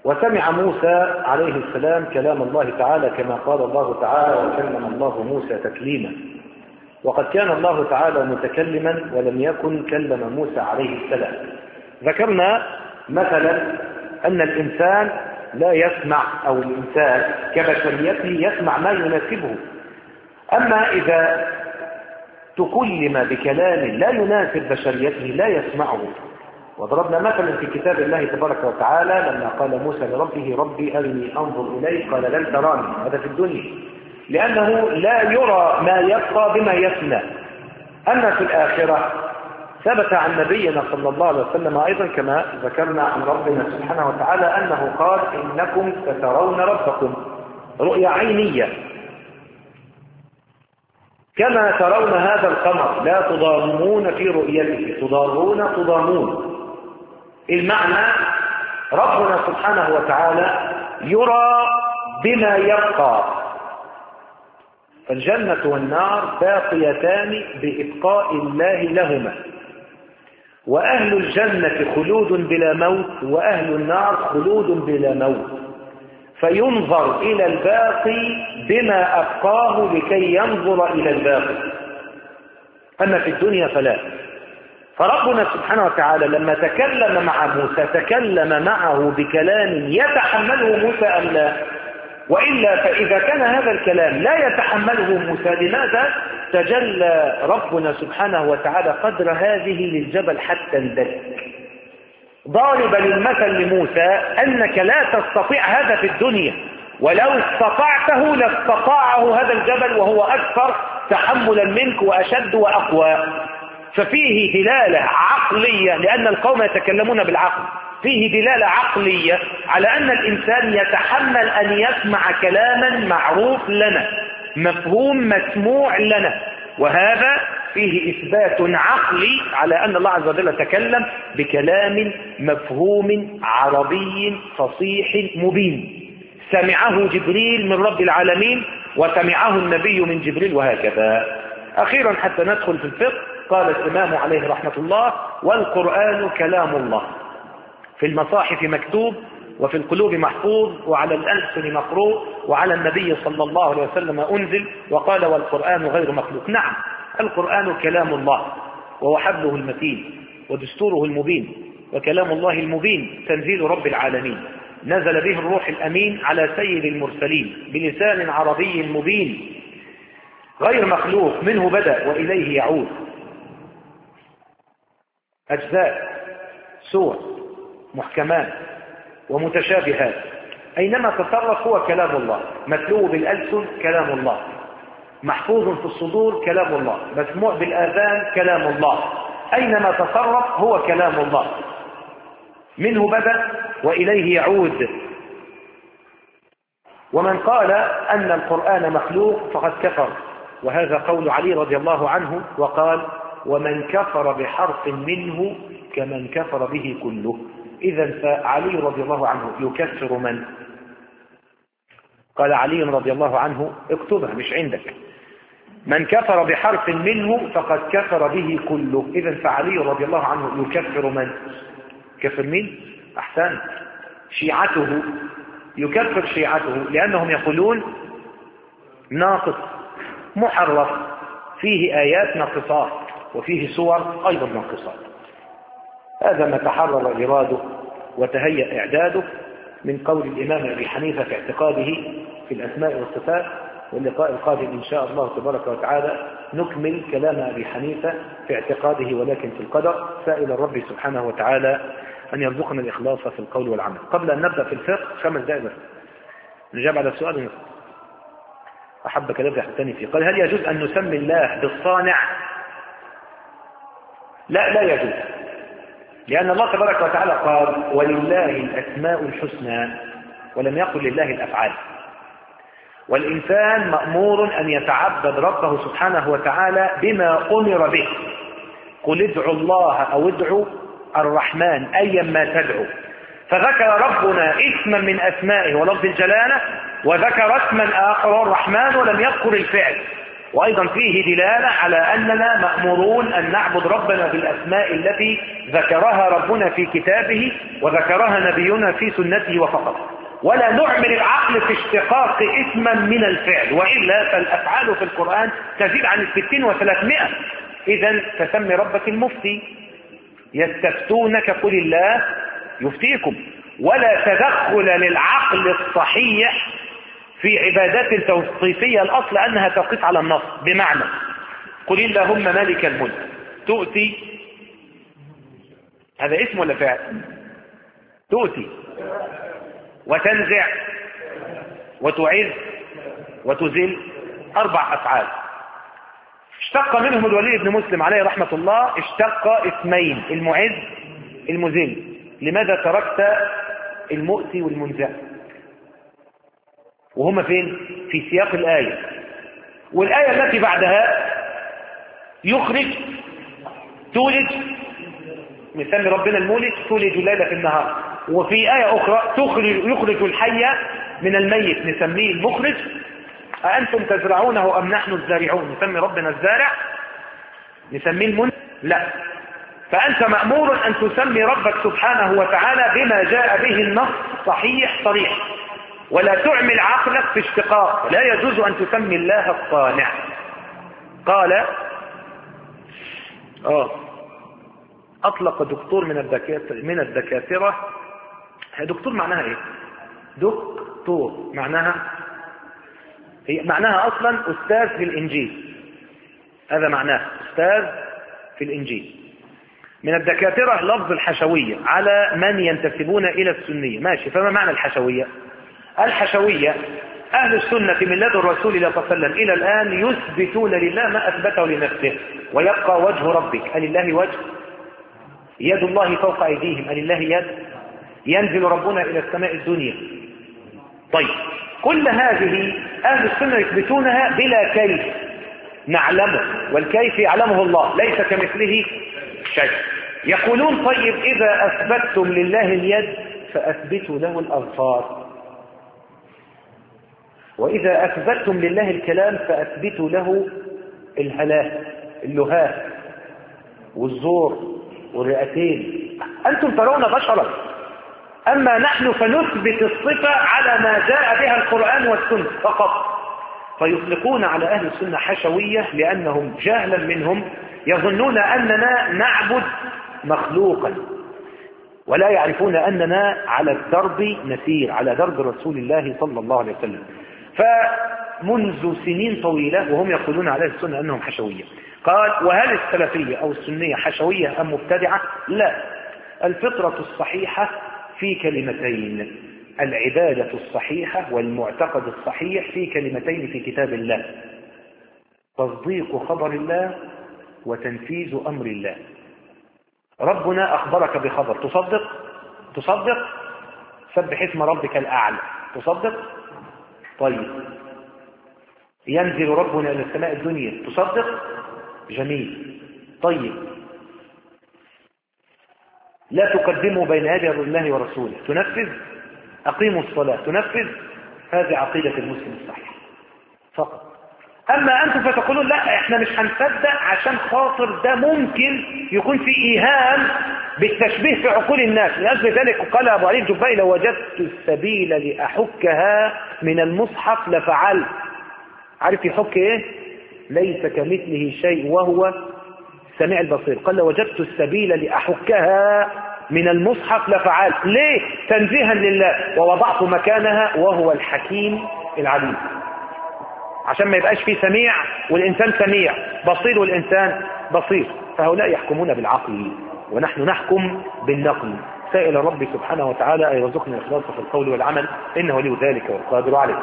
وسمع موسى عليه السلام كلام الله تعالى كما قال الله تعالى: وكلم الله موسى تكليما. وقد كان الله تعالى متكلما ولم يكن كلم موسى عليه السلام. ذكرنا مثلا أن الإنسان لا يسمع، أو الإنسان كبشريته يسمع ما يناسبه. أما إذا تكلم بكلام لا يناسب بشريته لا يسمعه. وضربنا مثلا في كتاب الله تبارك وتعالى لما قال موسى لربه: ربي أرني أنظر إليك، قال لن تراني. هذا في الدنيا، لأنه لا يرى ما يبقى بما يفنى. أما في الآخرة ثبت عن نبينا صلى الله عليه وسلم أيضا كما ذكرنا عن ربنا سبحانه وتعالى أنه قال: إنكم سترون ربكم رؤيا عينية كما ترون هذا القمر لا تضامون في رؤيته، تضامون. المعنى ربنا سبحانه وتعالى يرى بما يبقى. فالجنة والنار باقيتان بإبقاء الله لهما، وأهل الجنة خلود بلا موت، وأهل النار خلود بلا موت. فينظر إلى الباقي بما أبقاه لكي ينظر إلى الباقي. أما في الدنيا فلا. فربنا سبحانه وتعالى لما تكلم مع موسى تكلم معه بكلام يتحمله موسى أم لا؟ وإلا فإذا كان هذا الكلام لا يتحمله موسى، لماذا تجلى ربنا سبحانه وتعالى قدر هذه للجبل حتى اندك، ضاربا المثل لموسى أنك لا تستطيع هذا في الدنيا، ولو استطعته لاستطاعه هذا الجبل وهو أكثر تحملا منك وأشد وأقوى. ففيه دلالة عقلية، لأن القوم يتكلمون بالعقل، فيه دلالة عقلية على أن الإنسان يتحمل أن يسمع كلاما معروف لنا، مفهوم مسموع لنا، وهذا فيه إثبات عقلي على أن الله عز وجل تكلم بكلام مفهوم عربي فصيح مبين، سمعه جبريل من رب العالمين وسمعه النبي من جبريل، وهكذا. أخيرا حتى ندخل في الفقه، قال الإمام عليه رحمة الله: والقرآن كلام الله، في المصاحف مكتوب، وفي القلوب محفوظ، وعلى الألسن مقروء، وعلى النبي صلى الله عليه وسلم أنزل، وقال: والقرآن غير مخلوق. نعم، القرآن كلام الله، وهو حبله المتين ودستوره المبين، وكلام الله المبين تنزيل رب العالمين، نزل به الروح الأمين على سيد المرسلين بلسان عربي مبين غير مخلوق، منه بدأ وإليه يعود. أجزاء، سور، محكمات ومتشابهات، أينما تصرف هو كلام الله، متلو بالألسن كلام الله، محفوظ في الصدور كلام الله، مسموع بالآذان كلام الله، أينما تصرف هو كلام الله، منه بدأ وإليه يعود. ومن قال أن القرآن مخلوق فقد كفر، وهذا قول علي رضي الله عنه، وقال: ومن كفر بحرف منه كمن كفر به كله. إذن فعلي رضي الله عنه يكفر من؟ قال علي رضي الله عنه، اكتبها مش عندك: من كفر بحرف منه فقد كفر به كله. إذن فعلي رضي الله عنه يكفر من؟ كفر مين؟ أحسن، شيعته، يكفر شيعته، لأنهم يقولون ناقص محرف، فيه آيات ناقصات وفيه صور أيضا ناقصات. هذا ما تحرر إراده وتهيأ إعداده من قول الإمام أبي حنيفة في اعتقاده في الأسماء والصفات. واللقاء القادم إن شاء الله تبارك وتعالى نكمل كلام أبي حنيفة في اعتقاده ولكن في القدر، سائل الرب سبحانه وتعالى أن يرزقنا الإخلاص في القول والعمل. قبل أن نبدأ في الفقه 5 دقائق بس نجاب على السؤال. أحبك نبدأ الثاني فيه. قال: هل يجوز أن نسمي الله بالصانع؟ لا يجوز، لأن الله تبارك وتعالى قال: ولله الأسماء الحسنى، ولم يقل لله الأفعال. والإنسان مأمور أن يتعبد ربه سبحانه وتعالى بما أمر به. قل ادعوا الله أو ادعوا الرحمن أيا ما تدعو. فذكر ربنا اسما من أسمائه ولفظ الجلالة، وذكر اسما آخر الرحمن ولم يذكر الفعل. وأيضا فيه دلالة على أننا مأمورون أن نعبد ربنا بالأسماء التي ذكرها ربنا في كتابه وذكرها نبينا في سنته وفقط، ولا نعمل العقل في اشتقاق اسما من الفعل، وإلا فالأفعال في القرآن تزيد عن 60 و300. إذن فسمي ربك المفتي. يستفتونك قل الله يفتيكم. ولا تدخل للعقل الصحيح في عبادات توقيفية، الأصل أنها توقيف على النص، بمعنى قل اللهم مالك الملك تؤتي، هذا اسم ولا فعل؟ تؤتي وتنزع وتعز وتذل، 4 أفعال. اشتق منهم الوليد بن مسلم عليه رحمة الله، اشتق اسمين، المعز المذل. لماذا تركت المؤتي والمنزع؟ وهما فين؟ في سياق الآية. والآية التي بعدها يخرج، تولج، نسمي ربنا المولد، تولج الليل في النهار. وفي آية أخرى يخرج الحي من الميت، نسميه المخرج. أأنتم تزرعونه أم نحن الزارعون، نسمي ربنا الزارع، نسميه المنزع؟ لا. فأنت مأمور أن تسمي ربك سبحانه وتعالى بما جاء به النص صحيح صريح، ولا تعمل عقلك في اشتقاق. لا يجوز أن تسمي الله الصانع. قال أطلق دكتور من الدكاترة. دكتور معناها إيه؟ دكتور معناها أصلا أستاذ في الإنجيل، هذا معناه أستاذ في الإنجيل. من الدكاترة لفظ الحشوية على من ينتسبون إلى السنية. ماشي، فما معنى الحشوية؟ الحشوية أهل السنة من لدن الرسول صلى الله عليه وسلم إلى الآن يثبتون لله ما أثبته لنفسه، ويبقى وجه ربك. ألله وجه؟ يد الله فوق أيديهم. ألله يد؟ ينزل ربنا إلى السماء الدنيا. طيب، كل هذه أهل السنة يثبتونها بلا كيف نعلمه، والكيف يعلمه الله، ليس كمثله شيء. يقولون طيب إذا أثبتتم لله اليد فأثبتوا له الأظفار، وإذا أثبتتم لله الكلام فأثبتوا له اللهاه والزور والرئتين. أنتم ترون بشرا، أما نحن فنثبت الصفة على ما جاء بها القرآن والسنة فقط. فيطلقون على أهل السنة حشوية لأنهم جهلا منهم يظنون أننا نعبد مخلوقا، ولا يعرفون أننا على الدرب نسير، على درب رسول الله صلى الله عليه وسلم. فمنذ سنين طويلة وهم يقولون على أهل السنة أنهم حشوية. قال: وهل السلفية أو السنية حشوية أم مبتدعة؟ لا، الفطرة الصحيحة في كلمتين: العبادة الصحيحة والمعتقد الصحيح في كلمتين في كتاب الله: تصديق خبر الله وتنفيذ أمر الله. ربنا أخبرك بخبر، تصدق. سبح اسم ربك الأعلى، تصدق. طيب، ينزل ربنا إلى السماء الدنيا، تصدق. جميل. طيب، لا تقدموا بين يدي الله ورسوله، تنفذ. أقيموا الصلاة، تنفذ. هذه عقيدة المسلم الصحيح فقط. أما أنتم فتقولون لا، إحنا مش هنصدق عشان خاطر ده ممكن يكون في إيهام بالتشبيه في عقول الناس. لأجل ذلك قال أبو علي الجبائي: لو وجدت السبيل لأحكها من المصحف لفعلت. عارف يحك إيه؟ ليس كمثله شيء وهو السميع البصير. قال: لو وجدت السبيل لأحكها من المصحف لفعلت. ليه؟ تنزيها لله، ووضعت مكانها وهو الحكيم العليم، عشان ما يبقاش فيه سميع والإنسان سميع، بصير والإنسان بصير. فهؤلاء يحكمون بالعقل ونحن نحكم بالنقل. سائل الرب سبحانه وتعالى أن يرزقنا الإخلاص في القول والعمل، إنه ولي ذلك والقادر عليه.